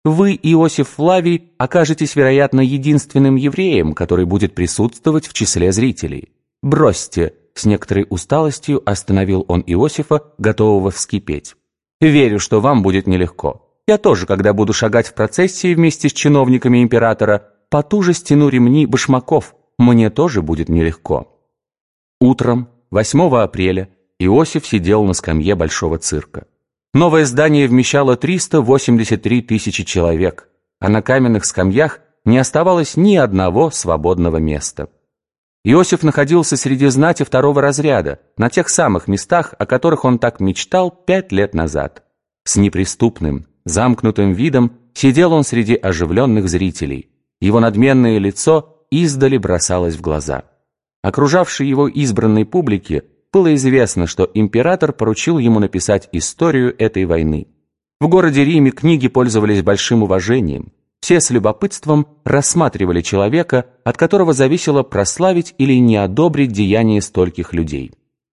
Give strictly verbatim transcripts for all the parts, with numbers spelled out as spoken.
Вы, Иосиф Флавий, окажетесь, вероятно, единственным евреем, который будет присутствовать в числе зрителей. Бросьте!» — с некоторой усталостью остановил он Иосифа, готового вскипеть. «Верю, что вам будет нелегко. Я тоже, когда буду шагать в процессии вместе с чиновниками императора, потуже стяну ремни башмаков. Мне тоже будет нелегко». Утром, восьмого апреля, Иосиф сидел на скамье Большого цирка. Новое здание вмещало триста восемьдесят три тысячи человек, а на каменных скамьях не оставалось ни одного свободного места. Иосиф находился среди знати второго разряда, на тех самых местах, о которых он так мечтал пять лет назад. С неприступным, замкнутым видом сидел он среди оживленных зрителей. Его надменное лицо издали бросалось в глаза. Окружавшей его избранной публике было известно, что император поручил ему написать историю этой войны. В городе Риме книги пользовались большим уважением. Все с любопытством рассматривали человека, от которого зависело прославить или не одобрить деяния стольких людей.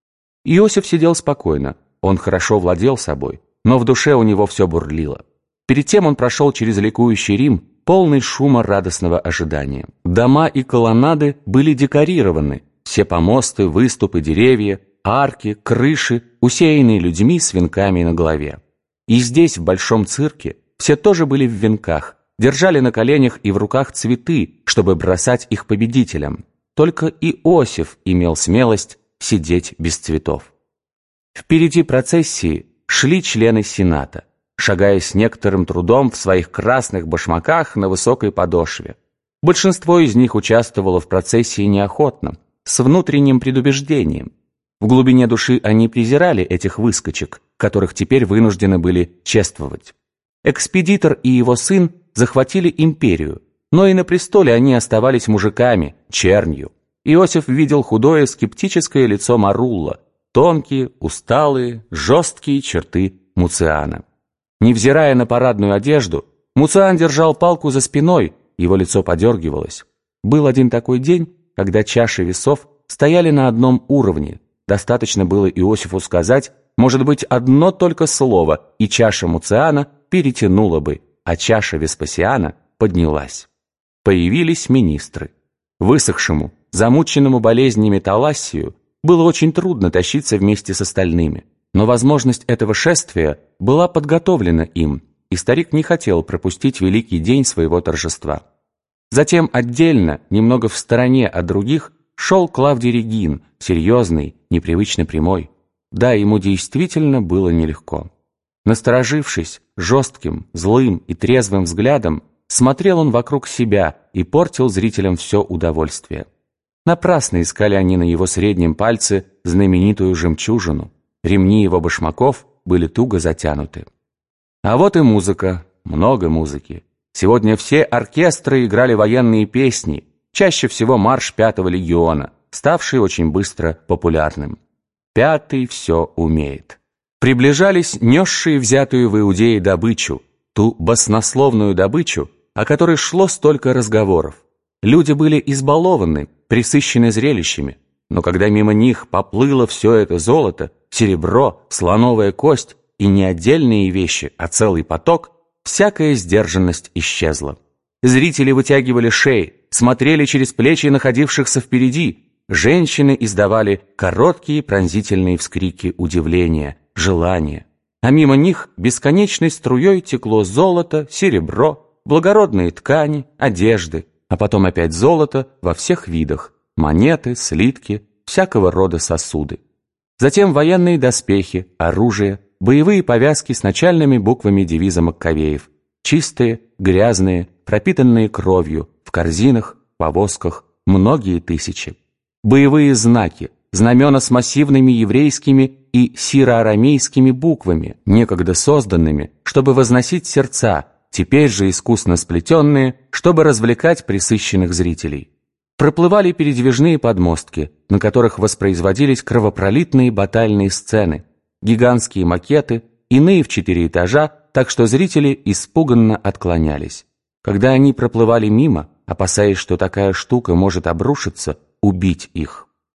Иосиф сидел спокойно, он хорошо владел собой, но в душе у него все бурлило. Перед тем он прошел через ликующий Рим, полный шума радостного ожидания. Дома и колоннады были декорированы, все помосты, выступы, деревья, арки, крыши, усеянные людьми с венками на голове. И здесь, в Большом цирке, все тоже были в венках, держали на коленях и в руках цветы, чтобы бросать их победителям. Только Иосиф имел смелость сидеть без цветов. Впереди процессии шли члены Сената, шагая с некоторым трудом в своих красных башмаках на высокой подошве. Большинство из них участвовало в процессии неохотно, с внутренним предубеждением. В глубине души они презирали этих выскочек, которых теперь вынуждены были чествовать. Экспедитор и его сын захватили империю, но и на престоле они оставались мужиками, чернью. Иосиф видел худое скептическое лицо Марулла, тонкие, усталые, жесткие черты Муциана. Невзирая на парадную одежду, Муциан держал палку за спиной, его лицо подергивалось. Был один такой день, когда чаши весов стояли на одном уровне. Достаточно было Иосифу сказать, может быть, одно только слово, и чаша Муциана перетянула бы, а чаша Веспасиана поднялась. Появились министры. Высохшему, замученному болезнями Талассию было очень трудно тащиться вместе с остальными, но возможность этого шествия была подготовлена им, и старик не хотел пропустить великий день своего торжества. Затем отдельно, немного в стороне от других, шел Клавдий Регин, серьезный, непривычно прямой. Да, ему действительно было нелегко. Насторожившись, жестким, злым и трезвым взглядом, смотрел он вокруг себя и портил зрителям все удовольствие. Напрасно искали они на его среднем пальце знаменитую жемчужину. Ремни его башмаков были туго затянуты. А вот и музыка, много музыки. Сегодня все оркестры играли военные песни, чаще всего марш Пятого легиона, ставший очень быстро популярным. Пятый все умеет. Приближались несшие взятую в Иудее добычу, ту баснословную добычу, о которой шло столько разговоров. Люди были избалованы, пресыщены зрелищами, но когда мимо них поплыло все это золото, серебро, слоновая кость и не отдельные вещи, а целый поток, всякая сдержанность исчезла. Зрители вытягивали шеи, смотрели через плечи находившихся впереди. Женщины издавали короткие пронзительные вскрики удивления, желания. А мимо них бесконечной струей текло золото, серебро, благородные ткани, одежды, а потом опять золото во всех видах, монеты, слитки, всякого рода сосуды. Затем военные доспехи, оружие, боевые повязки с начальными буквами девиза Маккавеев, чистые, грязные, пропитанные кровью, в корзинах, повозках, многие тысячи. Боевые знаки, знамена с массивными еврейскими и сиро-арамейскими буквами, некогда созданными, чтобы возносить сердца, теперь же искусно сплетенные, чтобы развлекать пресыщенных зрителей. Проплывали передвижные подмостки, на которых воспроизводились кровопролитные батальные сцены, гигантские макеты, иные в четыре этажа, так что зрители испуганно отклонялись. Когда они проплывали мимо, опасаясь, что такая штука может обрушиться, убить их.